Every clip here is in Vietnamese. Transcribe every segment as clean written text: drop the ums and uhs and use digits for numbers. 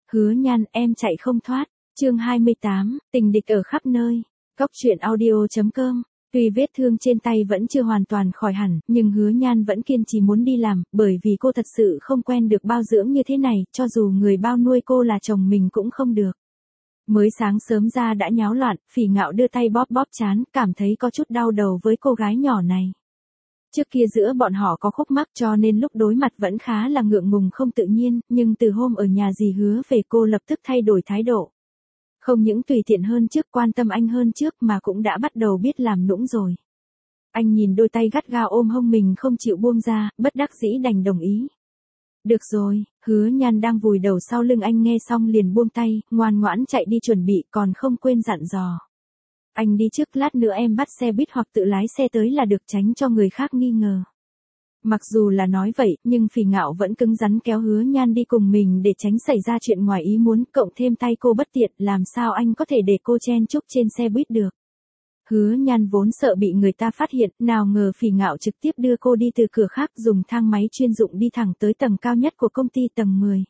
Hứa Nhan, em chạy không thoát. Chương 28, tình địch ở khắp nơi. Cóc truyện audio.com. Tuy vết thương trên tay vẫn chưa hoàn toàn khỏi hẳn, nhưng Hứa Nhan vẫn kiên trì muốn đi làm, bởi vì cô thật sự không quen được bao dưỡng như thế này, cho dù người bao nuôi cô là chồng mình cũng không được. Mới sáng sớm ra đã nháo loạn, Phỉ Ngạo đưa tay bóp bóp trán, cảm thấy có chút đau đầu với cô gái nhỏ này. Trước kia giữa bọn họ có khúc mắc cho nên lúc đối mặt vẫn khá là ngượng ngùng không tự nhiên, nhưng từ hôm ở nhà dì Hứa về cô lập tức thay đổi thái độ. Không những tùy tiện hơn trước, quan tâm anh hơn trước mà cũng đã bắt đầu biết làm nũng rồi. Anh nhìn đôi tay gắt gao ôm hông mình không chịu buông ra, bất đắc dĩ đành đồng ý. Được rồi, Hứa Nhan đang vùi đầu sau lưng anh nghe xong liền buông tay, ngoan ngoãn chạy đi chuẩn bị còn không quên dặn dò. Anh đi trước, lát nữa em bắt xe buýt hoặc tự lái xe tới là được, tránh cho người khác nghi ngờ. Mặc dù là nói vậy, nhưng Phỉ Ngạo vẫn cứng rắn kéo Hứa Nhan đi cùng mình để tránh xảy ra chuyện ngoài ý muốn, cộng thêm tay cô bất tiện, làm sao anh có thể để cô chen chúc trên xe buýt được. Hứa Nhan vốn sợ bị người ta phát hiện, nào ngờ Phỉ Ngạo trực tiếp đưa cô đi từ cửa khác, dùng thang máy chuyên dụng đi thẳng tới tầng cao nhất của công ty, tầng 10.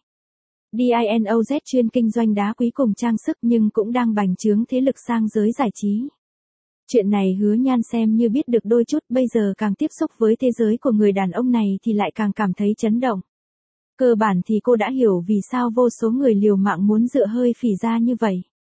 DINOZ chuyên kinh doanh đá quý cùng trang sức nhưng cũng đang bành trướng thế lực sang giới giải trí. Chuyện này Hứa Nhan xem như biết được đôi chút, bây giờ càng tiếp xúc với thế giới của người đàn ông này thì lại càng cảm thấy chấn động. Cơ bản thì cô đã hiểu vì sao vô số người liều mạng muốn dựa hơi Phỉ ra như vậy.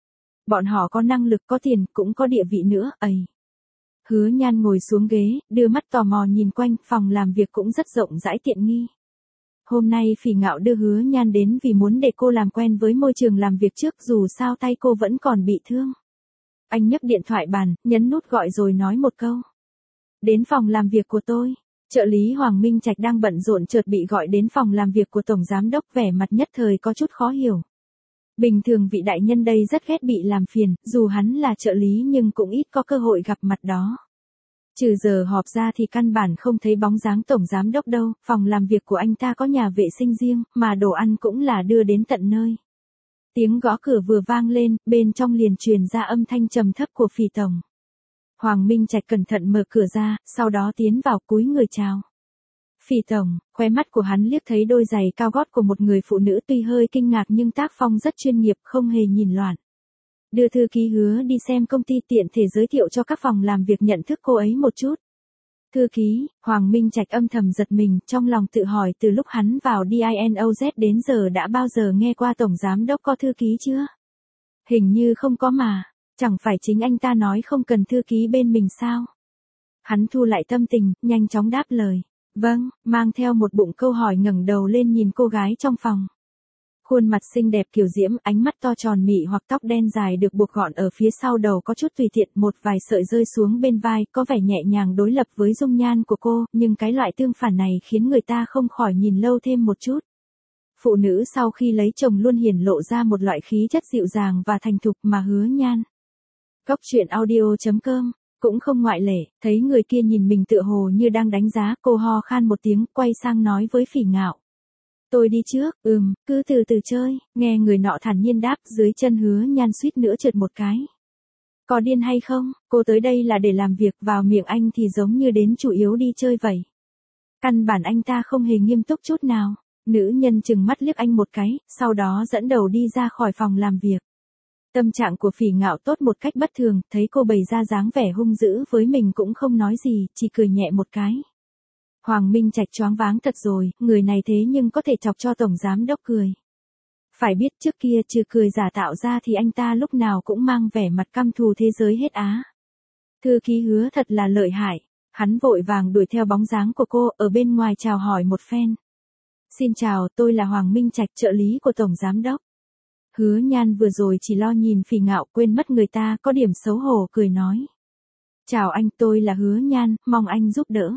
Bọn họ có năng lực, có tiền, cũng có địa vị nữa, ầy. Hứa Nhan ngồi xuống ghế, đưa mắt tò mò nhìn quanh, phòng làm việc cũng rất rộng rãi tiện nghi. Hôm nay Phỉ Ngạo đưa Hứa Nhan đến vì muốn để cô làm quen với môi trường làm việc trước, dù sao tay cô vẫn còn bị thương. Anh nhấc điện thoại bàn, nhấn nút gọi rồi nói một câu. Đến phòng làm việc của tôi. Trợ lý Hoàng Minh Trạch đang bận rộn chợt bị gọi đến phòng làm việc của Tổng Giám Đốc, vẻ mặt nhất thời có chút khó hiểu. Bình thường vị đại nhân đây rất ghét bị làm phiền, dù hắn là trợ lý nhưng cũng ít có cơ hội gặp mặt đó. Trừ giờ họp ra thì căn bản không thấy bóng dáng Tổng Giám Đốc đâu, phòng làm việc của anh ta có nhà vệ sinh riêng, mà đồ ăn cũng là đưa đến tận nơi. Tiếng gõ cửa vừa vang lên, bên trong liền truyền ra âm thanh trầm thấp của Phỉ Tổng. Hoàng Minh Trạch cẩn thận mở cửa ra, sau đó tiến vào cúi người chào. Phỉ Tổng, khóe mắt của hắn liếc thấy đôi giày cao gót của một người phụ nữ, tuy hơi kinh ngạc nhưng tác phong rất chuyên nghiệp, không hề nhìn loạn. Đưa thư ký Hứa đi xem công ty, tiện thể giới thiệu cho các phòng làm việc nhận thức cô ấy một chút. Thư ký, Hoàng Minh Trạch âm thầm giật mình, trong lòng tự hỏi từ lúc hắn vào DINOZ đến giờ đã bao giờ nghe qua Tổng Giám Đốc có thư ký chưa? Hình như không có mà, chẳng phải chính anh ta nói không cần thư ký bên mình sao? Hắn thu lại tâm tình, nhanh chóng đáp lời. Vâng, mang theo một bụng câu hỏi, ngẩng đầu lên nhìn cô gái trong phòng. Khuôn mặt xinh đẹp kiều diễm, ánh mắt to tròn mị hoặc tóc đen dài được buộc gọn ở phía sau đầu có chút tùy tiện, một vài sợi rơi xuống bên vai, có vẻ nhẹ nhàng đối lập với dung nhan của cô, nhưng cái loại tương phản này khiến người ta không khỏi nhìn lâu thêm một chút. Phụ nữ sau khi lấy chồng luôn hiển lộ ra một loại khí chất dịu dàng và thành thục, mà Hứa Nhan. Cóc truyện audio.com cũng không ngoại lệ, thấy người kia nhìn mình tựa hồ như đang đánh giá, cô ho khan một tiếng, quay sang nói với Phỉ Ngạo. Tôi đi trước, cứ từ từ chơi, nghe người nọ thản nhiên đáp, dưới chân Hứa Nhan suýt nữa trượt một cái. Có điên hay không, cô tới đây là để làm việc, vào miệng anh thì giống như đến chủ yếu đi chơi vậy. Căn bản anh ta không hề nghiêm túc chút nào. Nữ nhân chừng mắt liếc anh một cái, sau đó dẫn đầu đi ra khỏi phòng làm việc. Tâm trạng của Phỉ Ngạo tốt một cách bất thường, thấy cô bày ra dáng vẻ hung dữ với mình cũng không nói gì, chỉ cười nhẹ một cái. Hoàng Minh Trạch choáng váng thật rồi, người này thế nhưng có thể chọc cho Tổng Giám Đốc cười. Phải biết trước kia trừ cười giả tạo ra thì anh ta lúc nào cũng mang vẻ mặt căm thù thế giới hết á. Thư ký Hứa thật là lợi hại, hắn vội vàng đuổi theo bóng dáng của cô, ở bên ngoài chào hỏi một phen. Xin chào, tôi là Hoàng Minh Trạch, trợ lý của Tổng Giám Đốc. Hứa Nhan vừa rồi chỉ lo nhìn Phỉ Ngạo, quên mất người ta, có điểm xấu hổ cười nói. Chào anh, tôi là Hứa Nhan, mong anh giúp đỡ.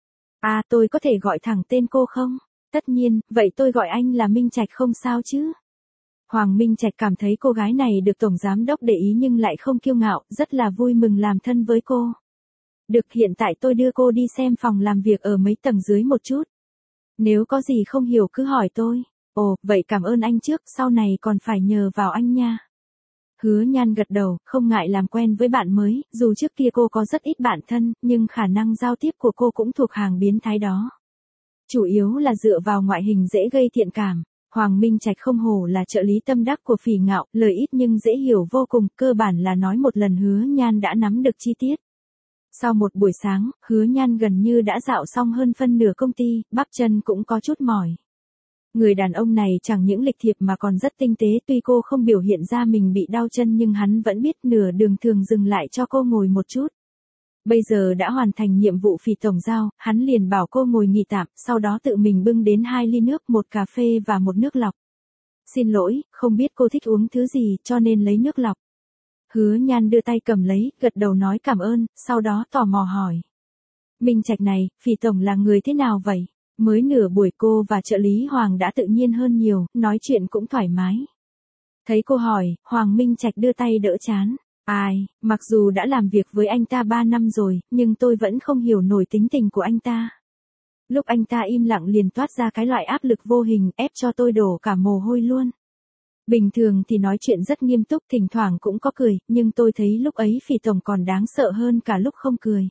À, tôi có thể gọi thẳng tên cô không? Tất nhiên, vậy tôi gọi anh là Minh Trạch không sao chứ? Hoàng Minh Trạch cảm thấy cô gái này được Tổng Giám Đốc để ý nhưng lại không kiêu ngạo, rất là vui mừng làm thân với cô. Được, hiện tại tôi đưa cô đi xem phòng làm việc ở mấy tầng dưới một chút. Nếu có gì không hiểu cứ hỏi tôi. Ồ, vậy cảm ơn anh trước, sau này còn phải nhờ vào anh nha. Hứa Nhan gật đầu, không ngại làm quen với bạn mới, dù trước kia cô có rất ít bạn thân, nhưng khả năng giao tiếp của cô cũng thuộc hàng biến thái đó. Chủ yếu là dựa vào ngoại hình dễ gây thiện cảm. Hoàng Minh Trạch không hổ là trợ lý tâm đắc của Phỉ Ngạo, lời ít nhưng dễ hiểu vô cùng, cơ bản là nói một lần Hứa Nhan đã nắm được chi tiết. Sau một buổi sáng, Hứa Nhan gần như đã dạo xong hơn phân nửa công ty, bắp chân cũng có chút mỏi. Người đàn ông này chẳng những lịch thiệp mà còn rất tinh tế, tuy cô không biểu hiện ra mình bị đau chân nhưng hắn vẫn biết nửa đường thường dừng lại cho cô ngồi một chút. Bây giờ đã hoàn thành nhiệm vụ Phỉ tổng giao, hắn liền bảo cô ngồi nghỉ tạm, sau đó tự mình bưng đến 2 ly nước, một cà phê và một nước lọc. Xin lỗi, không biết cô thích uống thứ gì cho nên lấy nước lọc. Hứa Nhan đưa tay cầm lấy, gật đầu nói cảm ơn, sau đó tò mò hỏi. Minh Trạch này, Phỉ tổng là người thế nào vậy? Mới nửa buổi cô và trợ lý Hoàng đã tự nhiên hơn nhiều, nói chuyện cũng thoải mái. Thấy cô hỏi, Hoàng Minh Trạch đưa tay đỡ chán. Ai, mặc dù đã làm việc với anh ta 3 năm rồi, nhưng tôi vẫn không hiểu nổi tính tình của anh ta. Lúc anh ta im lặng liền toát ra cái loại áp lực vô hình, ép cho tôi đổ cả mồ hôi luôn. Bình thường thì nói chuyện rất nghiêm túc, thỉnh thoảng cũng có cười, nhưng tôi thấy lúc ấy Phỉ tổng còn đáng sợ hơn cả lúc không cười.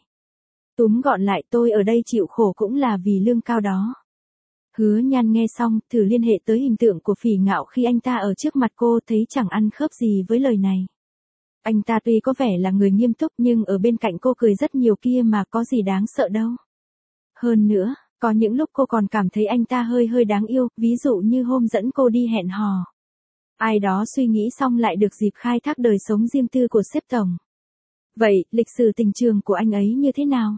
Túm gọn lại, tôi ở đây chịu khổ cũng là vì lương cao đó. Hứa Nhan nghe xong, thử liên hệ tới hình tượng của Phỉ Ngạo khi anh ta ở trước mặt cô, thấy chẳng ăn khớp gì với lời này. Anh ta tuy có vẻ là người nghiêm túc nhưng ở bên cạnh cô cười rất nhiều kia mà, có gì đáng sợ đâu. Hơn nữa, có những lúc cô còn cảm thấy anh ta hơi đáng yêu, ví dụ như hôm dẫn cô đi hẹn hò. Ai đó suy nghĩ xong lại được dịp khai thác đời sống riêng tư của sếp tổng. Vậy, lịch sử tình trường của anh ấy như thế nào?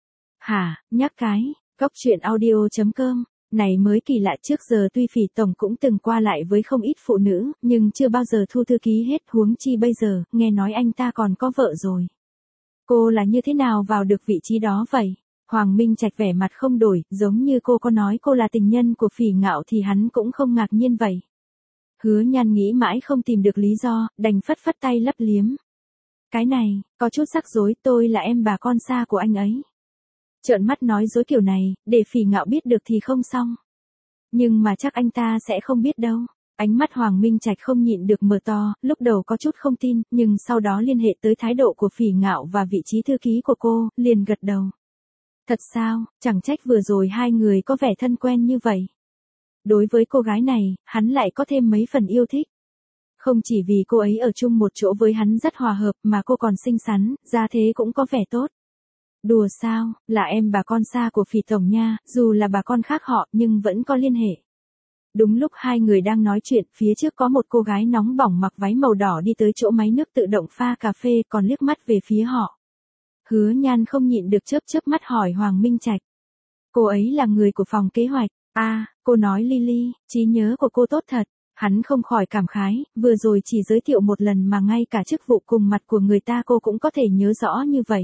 Hả, nhắc cái, Cốc truyện audio.com, này mới kỳ lạ, trước giờ tuy Phỉ tổng cũng từng qua lại với không ít phụ nữ, nhưng chưa bao giờ thu thư ký hết, huống chi bây giờ, nghe nói anh ta còn có vợ rồi. Cô là như thế nào vào được vị trí đó vậy? Hoàng Minh Trạch vẻ mặt không đổi, giống như cô có nói cô là tình nhân của Phỉ Ngạo thì hắn cũng không ngạc nhiên vậy. Hứa Nhan nghĩ mãi không tìm được lý do, đành phất phất tay lấp liếm. Cái này, có chút rắc rối, tôi là em bà con xa của anh ấy. Trợn mắt nói dối kiểu này, để Phỉ Ngạo biết được thì không xong. Nhưng mà chắc anh ta sẽ không biết đâu. Ánh mắt Hoàng Minh Trạch không nhịn được mở to, lúc đầu có chút không tin, nhưng sau đó liên hệ tới thái độ của Phỉ Ngạo và vị trí thư ký của cô, liền gật đầu. Thật sao, chẳng trách vừa rồi hai người có vẻ thân quen như vậy. Đối với cô gái này, hắn lại có thêm mấy phần yêu thích. Không chỉ vì cô ấy ở chung một chỗ với hắn rất hòa hợp mà cô còn xinh xắn, ra thế cũng có vẻ tốt. Đùa sao, là em bà con xa của Phỉ tổng nha, dù là bà con khác họ nhưng vẫn có liên hệ. Đúng lúc hai người đang nói chuyện, phía trước có một cô gái nóng bỏng mặc váy màu đỏ đi tới chỗ máy nước tự động pha cà phê, còn liếc mắt về phía họ. Hứa Nhan không nhịn được chớp mắt hỏi Hoàng Minh Trạch. Cô ấy là người của phòng kế hoạch. Cô nói Lily, trí nhớ của cô tốt thật. Hắn không khỏi cảm khái, vừa rồi chỉ giới thiệu một lần mà ngay cả chức vụ cùng mặt của người ta cô cũng có thể nhớ rõ như vậy.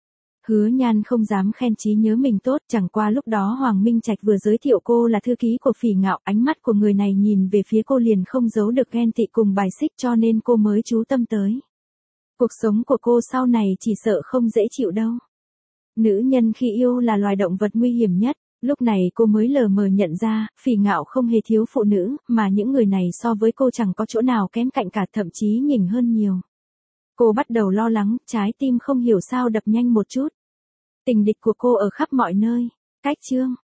Hứa Nhan không dám khen trí nhớ mình tốt, chẳng qua lúc đó Hoàng Minh Trạch vừa giới thiệu cô là thư ký của Phỉ Ngạo, ánh mắt của người này nhìn về phía cô liền không giấu được ghen tị cùng bài xích, cho nên cô mới chú tâm tới. Cuộc sống của cô sau này chỉ sợ không dễ chịu đâu. Nữ nhân khi yêu là loài động vật nguy hiểm nhất, lúc này cô mới lờ mờ nhận ra, Phỉ Ngạo không hề thiếu phụ nữ, mà những người này so với cô chẳng có chỗ nào kém cạnh cả, thậm chí nhỉnh hơn nhiều. Cô bắt đầu lo lắng, trái tim không hiểu sao đập nhanh một chút. Tình địch của cô ở khắp mọi nơi. Cách chương